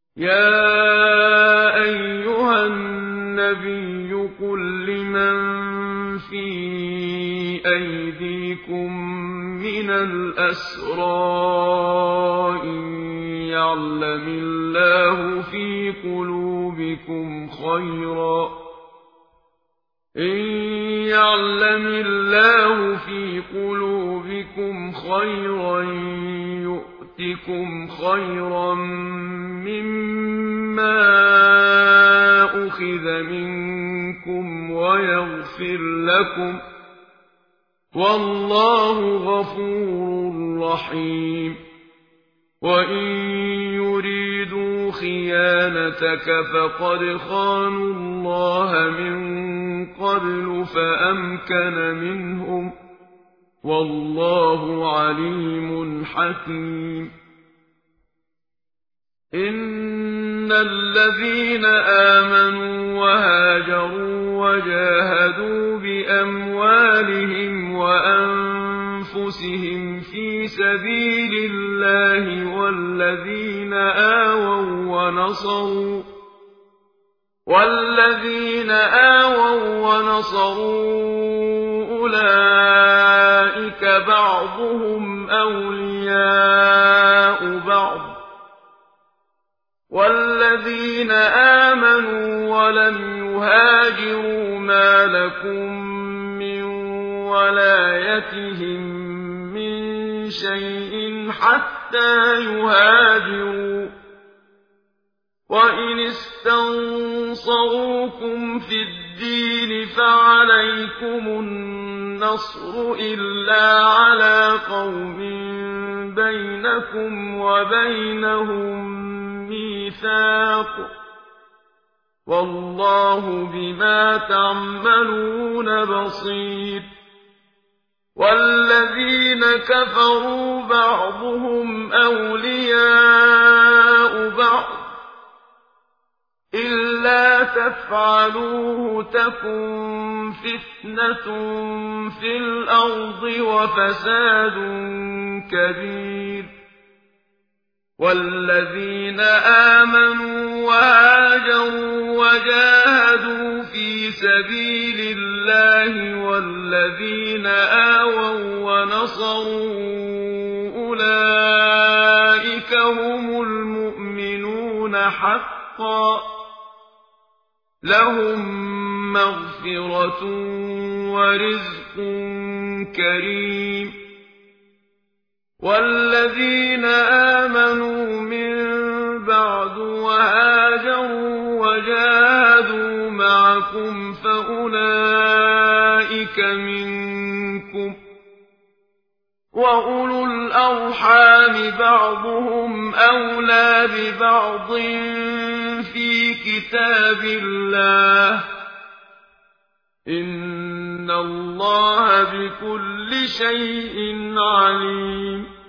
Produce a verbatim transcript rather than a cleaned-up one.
يَا أَيُّهَا النَّبِيُّ قُل لِّمَن فِي أَيْدِيكُم مِّنَ الْأَسْرَىٰ إِن يَعْلَمِ اللَّهُ في قلوبكم خيرا إن يعلم الله في قلوبكم خيرا يؤتكم خيرا مما أخذ منكم ويغفر لكم والله غفور رحيم. وإن يريدوا خيانتك فقد خانوا الله من قبل فأمكن منهم والله عليم حكيم. إن الذين آمنوا وهاجروا وجاهدوا بأموالهم وأنفسهم في سبيل الله والذين آووا ونصروا والذين آووا ونصروا أولئك بعضهم أولياء بعض والذين آمنوا ولم يهاجروا ما لكم من ولايتهم من شيء حتى يهاجروا وإن استنصروكم في الدين فعليكم النصر إلا على قوم بينكم وبينهم ميثاق والله بما تعملون بصير. والذين كفروا بعضهم أولياء بعض إلا تفعلوه تكن فتنة في الأرض وفساد كبير. والذين آمنوا وهاجروا وجاهدوا في سبيل الله والذين آووا ونصروا أولئك هم المؤمنون حقا لهم مغفرة ورزق كريم. والذين آمنوا من بعد وهاجروا وجاهدوا معكم فأولئك منكم وأولو الأرحام بعضهم أولى ببعض في كتاب الله إن الله بكل شيء عليم.